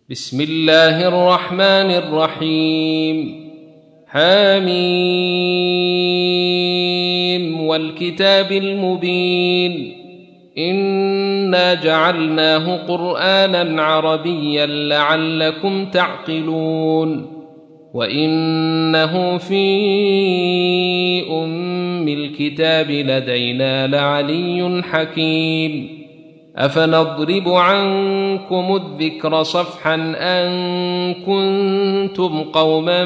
بسم الله الرحمن الرحيم. حميم والكتاب المبين إنا جعلناه قرآنا عربيا لعلكم تعقلون وإنه في أم الكتاب لدينا لعلي حكيم. أفنضرب عنكم الذكر صفحا أن كنتم قوما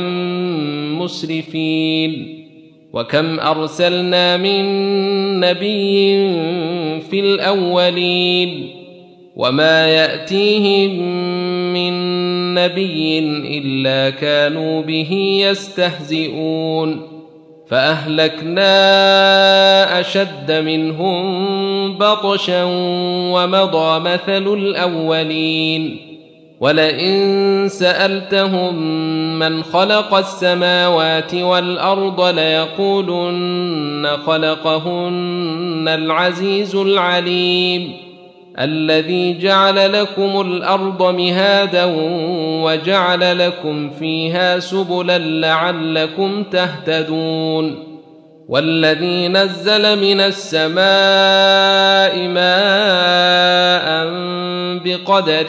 مسرفين وكم أرسلنا من نبي في الأولين وما يأتيهم من نبي إلا كانوا به يستهزئون فأهلكنا أشد منهم بطشا ومضى مثل الأولين ولئن سألتهم من خلق السماوات والأرض ليقولن خلقهن العزيز العليم الذي جعل لكم الأرض مهادا وجعل لكم فيها سبلا لعلكم تهتدون والذي نزل من السماء ماء بقدر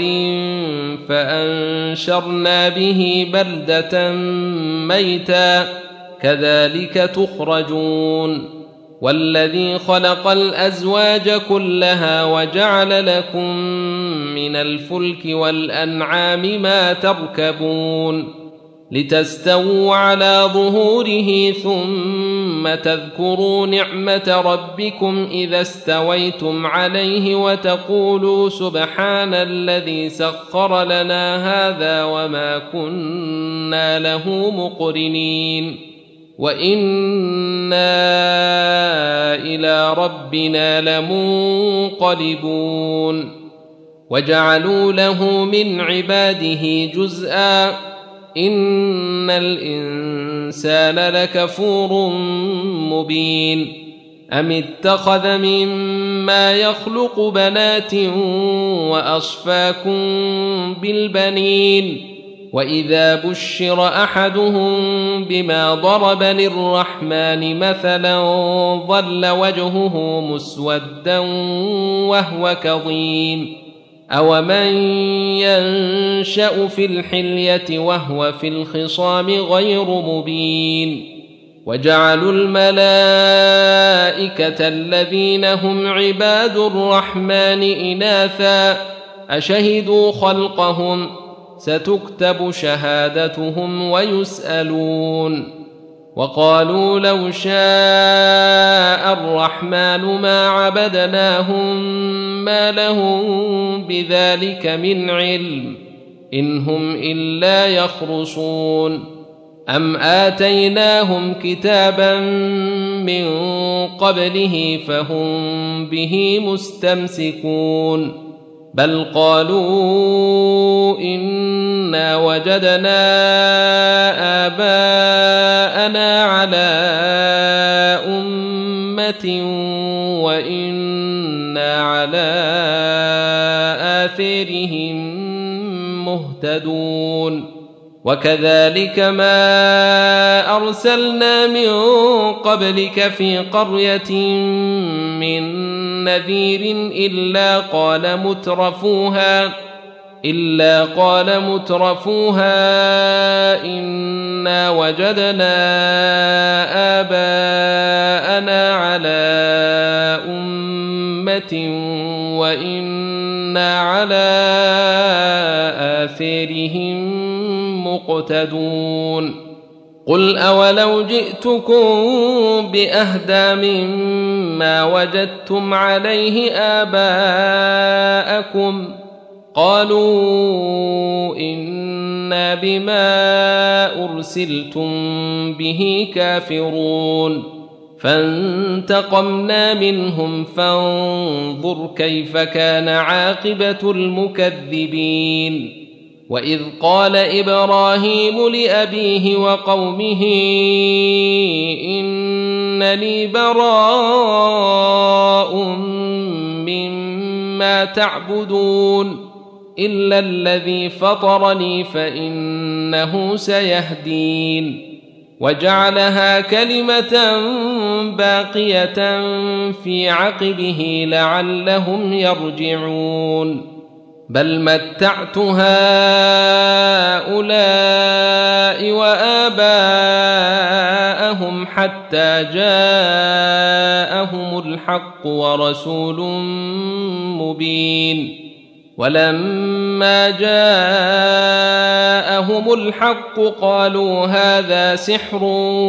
فأنشرنا به بلدة ميتا كذلك تخرجون والذي خلق الأزواج كلها وجعل لكم من الفلك والأنعام ما تركبون لتستووا على ظهوره ثم تذكروا نعمة ربكم إذا استويتم عليه وتقولوا سبحان الذي سخر لنا هذا وما كنا له مقرنين وإنا إلى ربنا لمنقلبون وجعلوا له من عباده جزءا إن الإنسان لكفور مبين أم اتخذ مما يخلق بنات وأصفاكم بالبنين وإذا بشر أحدهم بما ضرب للرحمن مثلا ظل وجهه مسودا وهو كظيم أومن ينشأ في الحلية وهو في الخصام غير مبين وجعلوا الملائكة الذين هم عباد الرحمن إناثا أشهدوا خلقهم ستكتب شهادتهم ويسألون وقالوا لو شاء الرحمن ما عبدناهم ما لهم بذلك من علم إن هم إلا يخرصون أم آتيناهم كتابا من قبله فهم به مستمسكون بل قالوا إنا وجدنا آباءنا على أمة وإنا على آثارهم مهتدون وكذلك ما أرسلنا من قبلك في قرية من نذير إلا قال مترفوها إنا وجدنا آباءنا على أمة وإنا على آثارهم مقتدون قل أولو جئتكم بأهدى مما وجدتم عليه آباءكم قالوا إنا بما أرسلتم به كافرون فانتقمنا منهم فانظر كيف كان عاقبة المكذبين وإذ قال إبراهيم لأبيه وقومه إنني براء مما تعبدون إلا الذي فطرني فإنه سيهدين وجعلها كلمة باقية في عقبه لعلهم يرجعون بل متعت هؤلاء وآباءهم حتى جاءهم الحق ورسول مبين ولما جاءهم الحق قالوا هذا سحر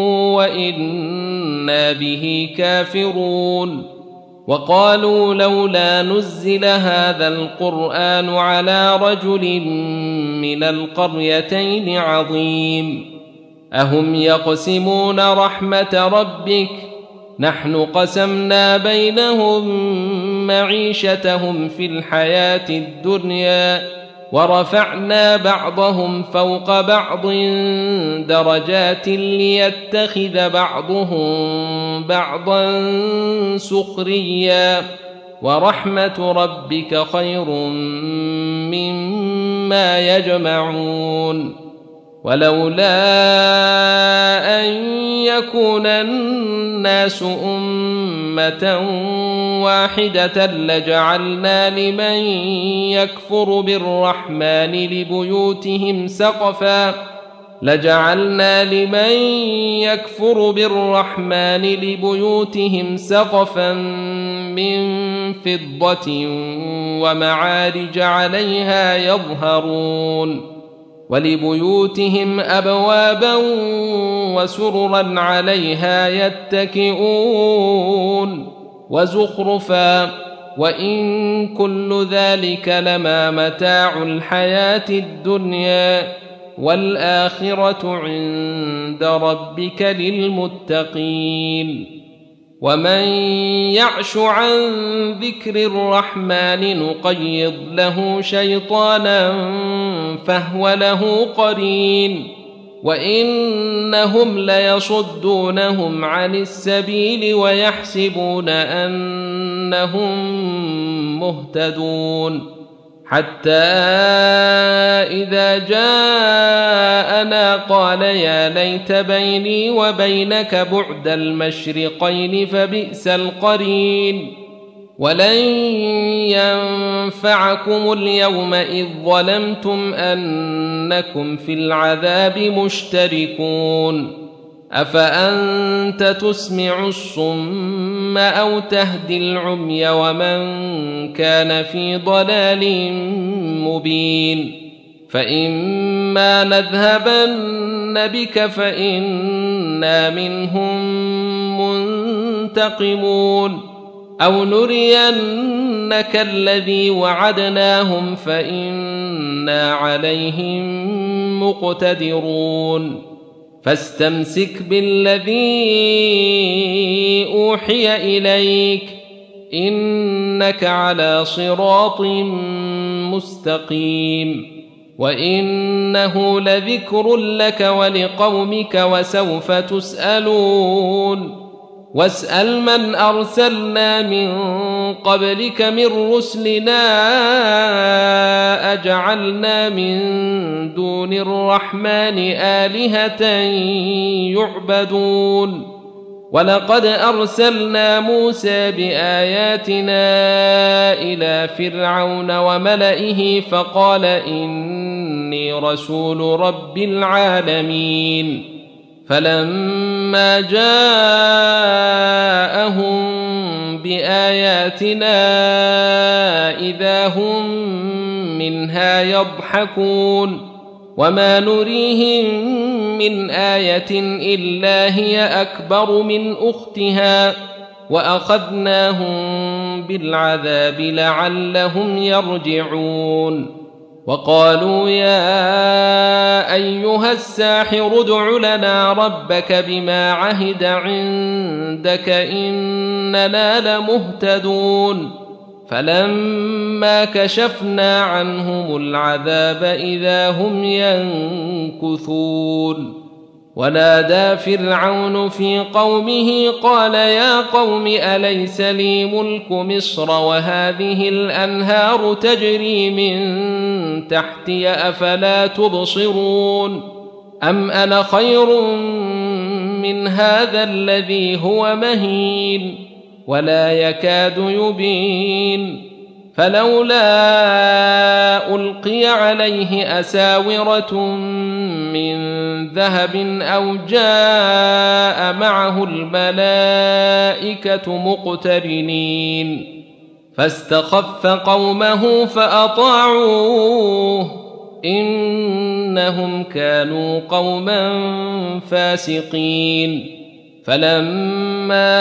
وإنا به كافرون وقالوا لولا نزل هذا القرآن على رجل من القريتين عظيم أهم يقسمون رحمة ربك نحن قسمنا بينهم معيشتهم في الحياة الدنيا ورفعنا بعضهم فوق بعض درجات ليتخذ بعضهم بعضا سخريا ورحمة ربك خير مما يجمعون ولولا أن يكون الناس أمة واحدة لجعلنا لمن يكفر بالرحمن لبيوتهم سقفا من فضة ومعارج عليها يظهرون ولبيوتهم أبوابا وسررا عليها يتكئون وزخرفا وإن كل ذلك لما متاع الحياة الدنيا والآخرة عند ربك للمتقين ومن يعش عن ذكر الرحمن نقيض له شيطانا فهو له قرين وإنهم ليصدونهم عن السبيل ويحسبون أنهم مهتدون حتى إذا جاءنا قال يا ليت بيني وبينك بعد المشرقين فبئس القرين ولن ينفعكم اليوم إذ ظلمتم أنكم في العذاب مشتركون أفأنت تسمع الصم أو تهدي العمي ومن كان في ضلال مبين فإما نذهبن بك فإنا منهم منتقمون أو نرينك الذي وعدناهم فإنا عليهم مقتدرون فاستمسك بالذي أوحي إليك إنك على صراط مستقيم وإنه لذكر لك ولقومك وسوف تسألون واسأل من أرسلنا من قبلك من رسلنا أجعلنا من دون الرحمن آلهة يعبدون ولقد أرسلنا موسى بآياتنا إلى فرعون وملئه فقال إني رسول رب العالمين فلما جاءهم بآياتنا إذا هم منها يضحكون وما نريهم من آية إلا هي أكبر من أختها وأخذناهم بالعذاب لعلهم يرجعون وقالوا يا أيها الساحر ادع لنا ربك بما عهد عندك إننا لمهتدون فلما كشفنا عنهم العذاب إذا هم ينكثون ونادى فرعون في قومه قال يا قوم أليس لي ملك مصر وهذه الأنهار تجري من تحتي أفلا تبصرون أم أنا خير من هذا الذي هو مهين ولا يكاد يبين فلولا ألقي عليه أساورة من ذهب أو جاء معه الملائكة مقترنين فاستخف قومه فأطاعوه إنهم كانوا قوما فاسقين فلما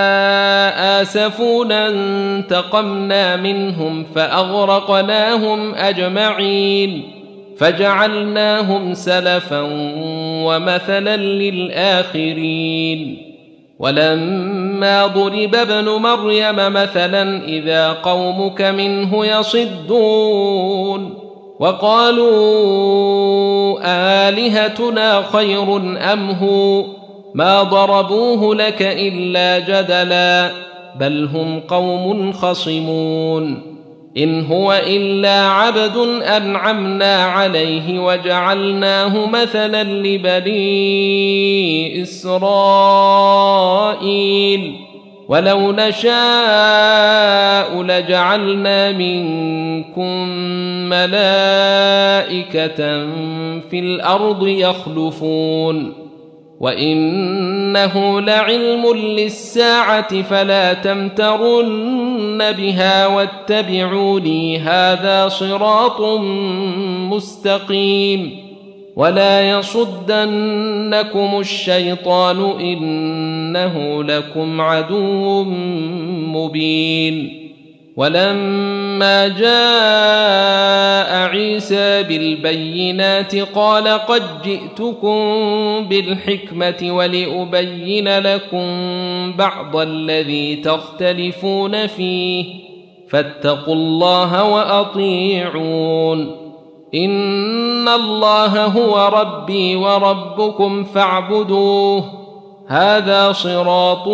آسفونا انتقمنا منهم فأغرقناهم أجمعين فجعلناهم سلفا ومثلا للآخرين ولما ضرب ابن مريم مثلا إذا قومك منه يصدون وقالوا آلهتنا خير أم هو ما ضربوه لك إلا جدلا بل هم قوم خصمون إن هو إلا عبد أنعمنا عليه وجعلناه مثلا لبني إسرائيل ولو نشاء لجعلنا منكم ملائكة في الأرض يخلفون وإنه لعلم للساعة فلا تمترن بها واتبعوني هذا صراط مستقيم ولا يصدنكم الشيطان إنه لكم عدو مبين ولما جاء عيسى بالبينات قال قد جئتكم بالحكمة ولأبين لكم بعض الذي تختلفون فيه فاتقوا الله وأطيعون إن الله هو ربي وربكم فاعبدوه هذا صراط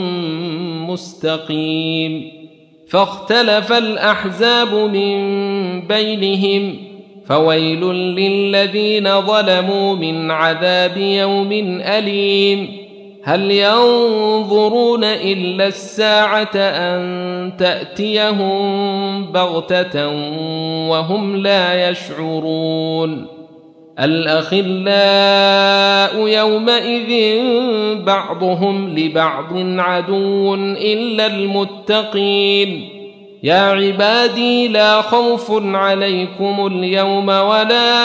مستقيم فاختلف الأحزاب من بينهم فويل للذين ظلموا من عذاب يوم أليم هل ينظرون إلا الساعة أن تأتيهم بغتة وهم لا يشعرون الأخلاء يومئذ بعضهم لبعض عدو إلا المتقين يا عبادي لا خوف عليكم اليوم ولا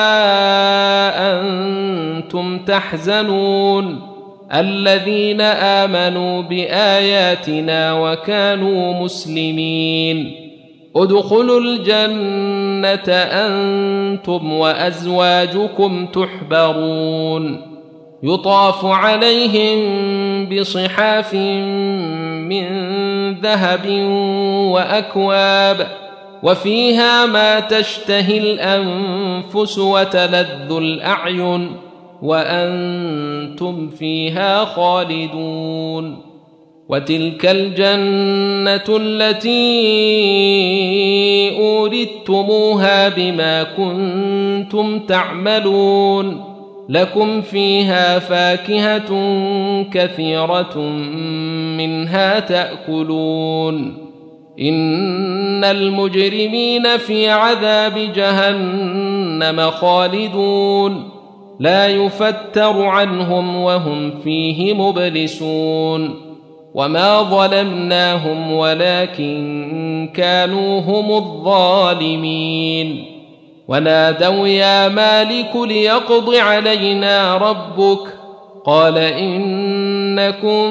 أنتم تحزنون الذين آمنوا بآياتنا وكانوا مسلمين ادخلوا الجنة أنتم وأزواجكم تحبرون يطاف عليهم بصحاف من ذهب وأكواب وفيها ما تشتهي الأنفس وتلذ الأعين وأنتم فيها خالدون وتلك الجنة التي أورثتموها بما كنتم تعملون لكم فيها فاكهة كثيرة منها تأكلون إن المجرمين في عذاب جهنم خالدون لا يفتر عنهم وهم فيه مبلسون وما ظلمناهم ولكن كانوا هم الظالمين ونادوا يا مالك ليقض علينا ربك قال إنكم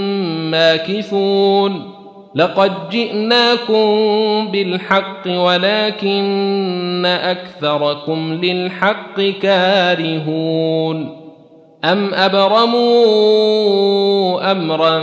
ماكثون لقد جئناكم بالحق ولكن أكثركم للحق كارهون أم أبرموا أمرا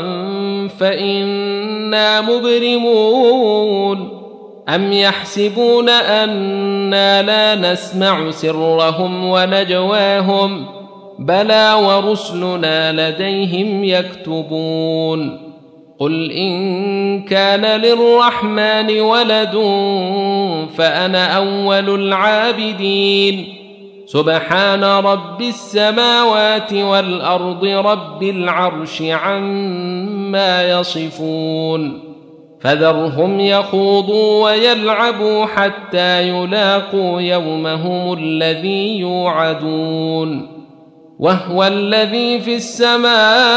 فإنا مبرمون أم يحسبون أنا لا نسمع سرهم ونجواهم بلى ورسلنا لديهم يكتبون قل إن كان للرحمن ولد فأنا أول العابدين سبحان رب السماوات والأرض رب العرش عما يصفون فذرهم يخوضوا ويلعبوا حتى يلاقوا يومهم الذي يوعدون وهو الذي في السماء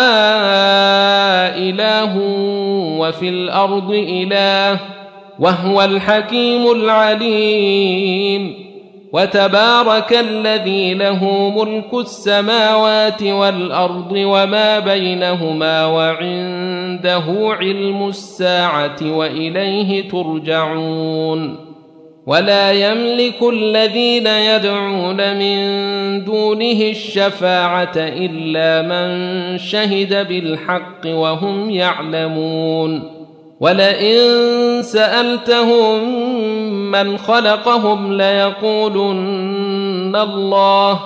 إله وفي الأرض إله وهو الحكيم العليم وتبارك الذي له ملك السماوات والأرض وما بينهما وعنده علم الساعة وإليه ترجعون ولا يملك الذين يدعون من دونه الشفاعة إلا من شهد بالحق وهم يعلمون ولئن سألتهم من خلقهم ليقولن الله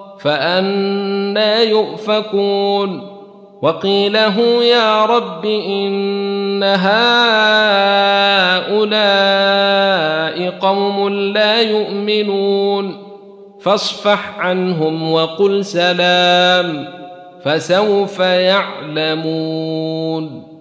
فأنى يؤفكون وقيله يا رب إن هؤلاء قوم لا يؤمنون فاصفح عنهم وقل سلام فسوف يعلمون